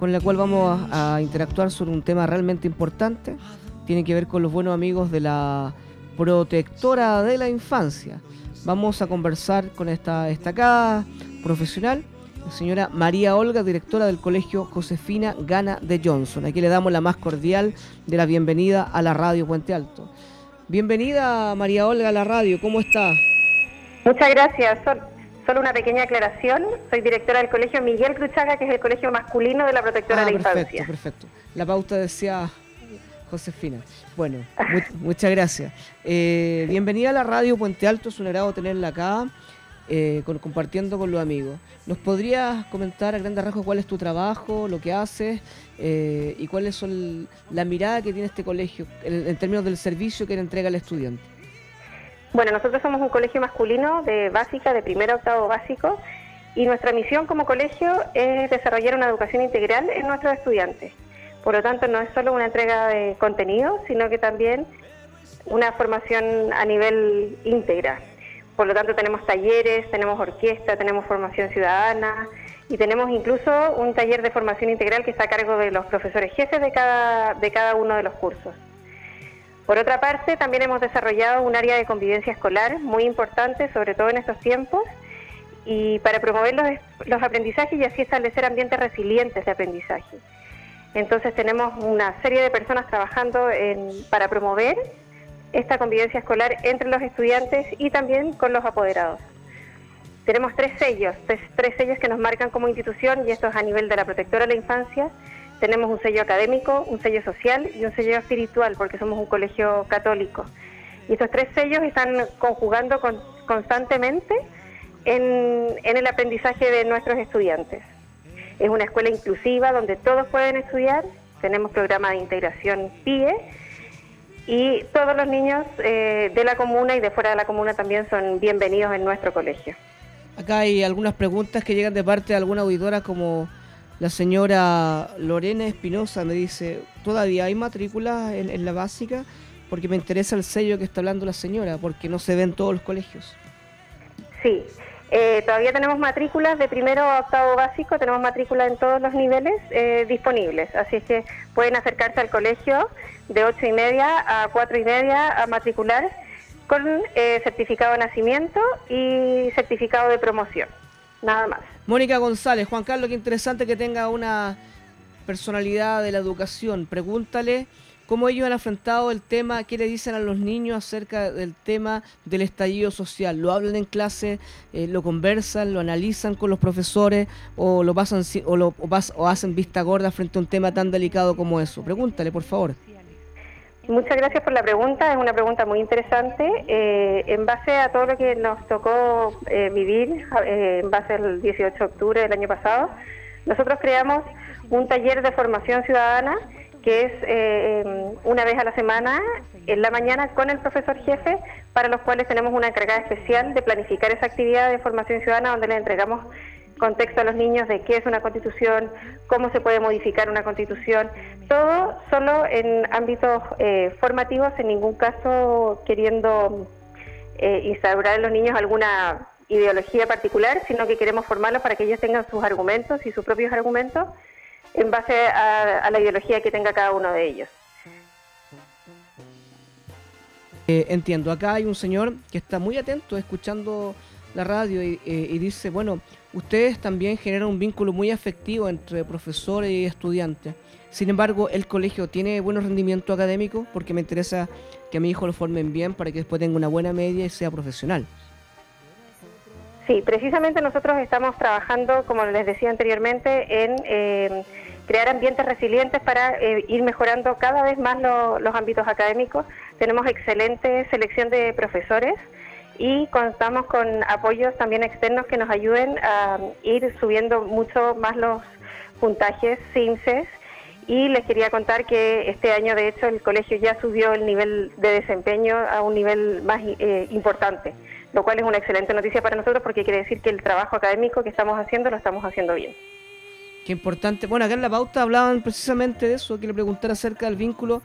con la cual vamos a interactuar sobre un tema realmente importante. Tiene que ver con los buenos amigos de la protectora de la infancia. Vamos a conversar con esta destacada profesional, la señora María Olga, directora del Colegio Josefina Gana de Johnson. Aquí le damos la más cordial de la bienvenida a la radio Puente Alto. Bienvenida, María Olga, a la radio. ¿Cómo está? Muchas gracias. Solo una pequeña aclaración. Soy directora del Colegio Miguel Cruchaga, que es el colegio masculino de la protectora de la infancia. Perfecto. La pauta decía Josefina. Bueno, muchas gracias. Bienvenida a la radio Puente Alto. Es un agrado tenerla acá, compartiendo con los amigos. ¿Nos podrías comentar a grandes rasgos cuál es tu trabajo, lo que haces y cuáles son la mirada que tiene este colegio en términos del servicio que le entrega al estudiante? Bueno, nosotros somos un colegio masculino de básica, de primero a octavo básico, y nuestra misión como colegio es desarrollar una educación integral en nuestros estudiantes. Por lo tanto, no es solo una entrega de contenido, sino que también una formación a nivel íntegra. Por lo tanto, tenemos talleres, tenemos orquesta, tenemos formación ciudadana y tenemos incluso un taller de formación integral que está a cargo de los profesores jefes de cada uno de los cursos. Por otra parte, también hemos desarrollado un área de convivencia escolar muy importante, sobre todo en estos tiempos, y para promover los aprendizajes y así establecer ambientes resilientes de aprendizaje. Entonces tenemos una serie de personas trabajando para promover esta convivencia escolar entre los estudiantes y también con los apoderados. Tenemos tres sellos que nos marcan como institución, y esto es a nivel de la protectora de la infancia. Tenemos un sello académico, un sello social y un sello espiritual, porque somos un colegio católico. Y estos tres sellos están conjugando constantemente en el aprendizaje de nuestros estudiantes. Es una escuela inclusiva donde todos pueden estudiar, tenemos programa de integración PIE, y todos los niños de la comuna y de fuera de la comuna también son bienvenidos en nuestro colegio. Acá hay algunas preguntas que llegan de parte de alguna auditora, como la señora Lorena Espinosa me dice: ¿todavía hay matrículas en la básica? Porque me interesa el sello que está hablando la señora, porque no se ve en todos los colegios. Sí, todavía tenemos matrículas de primero a octavo básico, tenemos matrículas en todos los niveles disponibles, así es que pueden acercarse al colegio de 8:30 a 4:30 a matricular con certificado de nacimiento y certificado de promoción, nada más. Mónica González: Juan Carlos, qué interesante que tenga una personalidad de la educación. Pregúntale cómo ellos han enfrentado el tema, qué le dicen a los niños acerca del tema del estallido social. ¿Lo hablan en clase, lo conversan, lo analizan con los profesores o lo pasan o hacen vista gorda frente a un tema tan delicado como eso? Pregúntale, por favor. Muchas gracias por la pregunta, es una pregunta muy interesante. En base a todo lo que nos tocó vivir, en base al 18 de octubre del año pasado, nosotros creamos un taller de formación ciudadana que es una vez a la semana, en la mañana, con el profesor jefe, para los cuales tenemos una encargada especial de planificar esa actividad de formación ciudadana, donde le entregamos contexto a los niños de qué es una constitución, cómo se puede modificar una constitución, todo solo en ámbitos formativos, en ningún caso queriendo instaurar en los niños alguna ideología particular, sino que queremos formarlos para que ellos tengan sus argumentos y sus propios argumentos en base a la ideología que tenga cada uno de ellos. Entiendo, acá hay un señor que está muy atento escuchando la radio y dice: bueno, ustedes también generan un vínculo muy afectivo entre profesores y estudiantes. Sin embargo, ¿el colegio tiene buenos rendimientos académicos? Porque me interesa que a mi hijo lo formen bien para que después tenga una buena media y sea profesional. Sí, precisamente nosotros estamos trabajando, como les decía anteriormente, en crear ambientes resilientes para ir mejorando cada vez más los ámbitos académicos. Tenemos excelente selección de profesores y contamos con apoyos también externos que nos ayuden a ir subiendo mucho más los puntajes CIMSES. Y les quería contar que este año, de hecho, el colegio ya subió el nivel de desempeño a un nivel más importante, lo cual es una excelente noticia para nosotros, porque quiere decir que el trabajo académico que estamos haciendo lo estamos haciendo bien. Qué importante. Bueno, acá en la pauta hablaban precisamente de eso, que le preguntara acerca del vínculo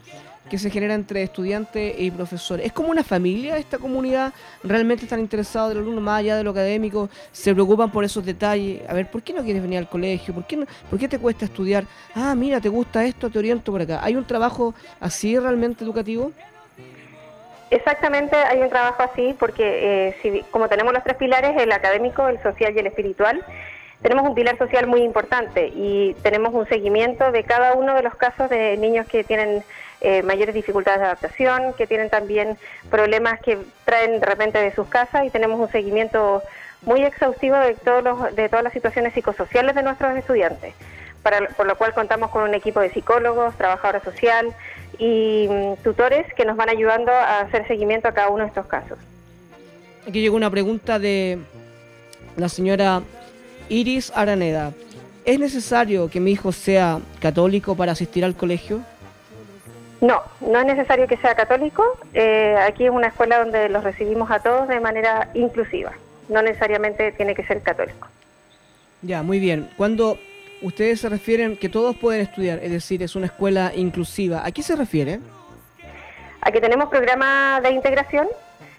que se genera entre estudiantes y profesores. ¿Es como una familia esta comunidad? ¿Realmente están interesados del alumno más allá de lo académico? ¿Se preocupan por esos detalles? A ver, ¿por qué no quieres venir al colegio? ¿Por qué te cuesta estudiar? Ah, mira, te gusta esto, te oriento por acá. ¿Hay un trabajo así realmente educativo? Exactamente, hay un trabajo así porque como tenemos los tres pilares, el académico, el social y el espiritual, tenemos un pilar social muy importante y tenemos un seguimiento de cada uno de los casos de niños que tienen mayores dificultades de adaptación, que tienen también problemas que traen de repente de sus casas, y tenemos un seguimiento muy exhaustivo de todas las situaciones psicosociales de nuestros estudiantes, por lo cual contamos con un equipo de psicólogos, trabajadora social y tutores que nos van ayudando a hacer seguimiento a cada uno de estos casos. Aquí llegó una pregunta de la señora Iris Araneda. ¿Es necesario que mi hijo sea católico para asistir al colegio? No, no es necesario que sea católico. Aquí es una escuela donde los recibimos a todos de manera inclusiva. No necesariamente tiene que ser católico. Ya, muy bien. Cuando ustedes se refieren que todos pueden estudiar, es decir, es una escuela inclusiva, ¿a qué se refiere? A que tenemos programas de integración,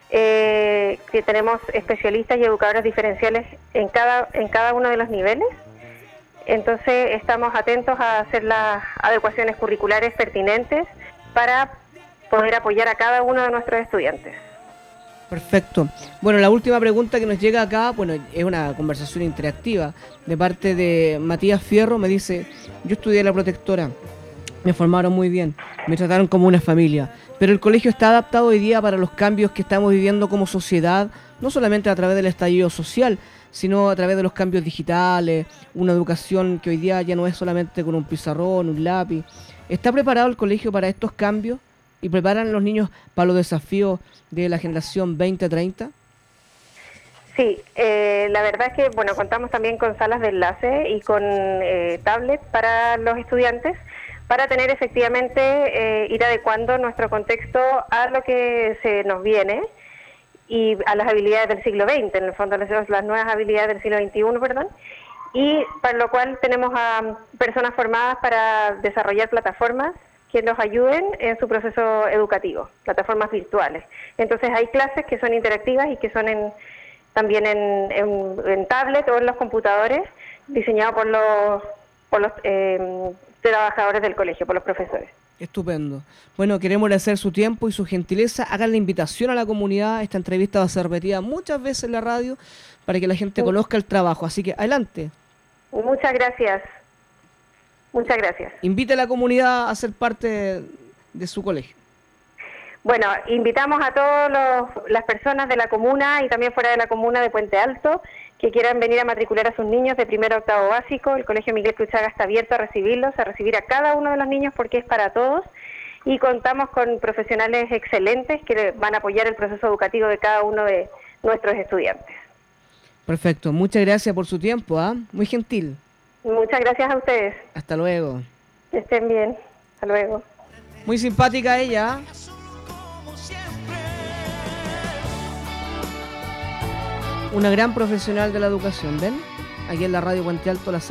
que tenemos especialistas y educadores diferenciales en cada uno de los niveles. Entonces estamos atentos a hacer las adecuaciones curriculares pertinentes para poder apoyar a cada uno de nuestros estudiantes. Perfecto. Bueno, la última pregunta que nos llega acá, bueno, es una conversación interactiva de parte de Matías Fierro. Me dice: yo estudié en La Protectora, me formaron muy bien, me trataron como una familia, pero el colegio está adaptado hoy día para los cambios que estamos viviendo como sociedad, no solamente a través del estallido social, sino a través de los cambios digitales, una educación que hoy día ya no es solamente con un pizarrón, un lápiz. ¿Está preparado el colegio para estos cambios y preparan a los niños para los desafíos de la generación 2030? Sí, la verdad es que contamos también con salas de enlace y con tablets para los estudiantes, para tener efectivamente ir adecuando nuestro contexto a lo que se nos viene y a las habilidades del siglo XX, en el fondo las nuevas habilidades del siglo XXI, perdón, y para lo cual tenemos a personas formadas para desarrollar plataformas que los ayuden en su proceso educativo, plataformas virtuales. Entonces hay clases que son interactivas y que son también en tablet o en los computadores, diseñados por los trabajadores del colegio, por los profesores. Estupendo. Bueno, queremos agradecer su tiempo y su gentileza. Hagan la invitación a la comunidad. Esta entrevista va a ser repetida muchas veces en la radio para que la gente conozca el trabajo. Así que adelante. Muchas gracias. Muchas gracias. Invite a la comunidad a ser parte de su colegio. Bueno, invitamos a todas las personas de la comuna y también fuera de la comuna de Puente Alto que quieran venir a matricular a sus niños de primero a octavo básico. El Colegio Miguel Cruchaga está abierto a recibirlos, a recibir a cada uno de los niños porque es para todos, y contamos con profesionales excelentes que van a apoyar el proceso educativo de cada uno de nuestros estudiantes. Perfecto, muchas gracias por su tiempo, muy gentil. Muchas gracias a ustedes. Hasta luego. Que estén bien, hasta luego. Muy simpática ella. Una gran profesional de la educación, ¿ven? Aquí en la radio Puente Alto, la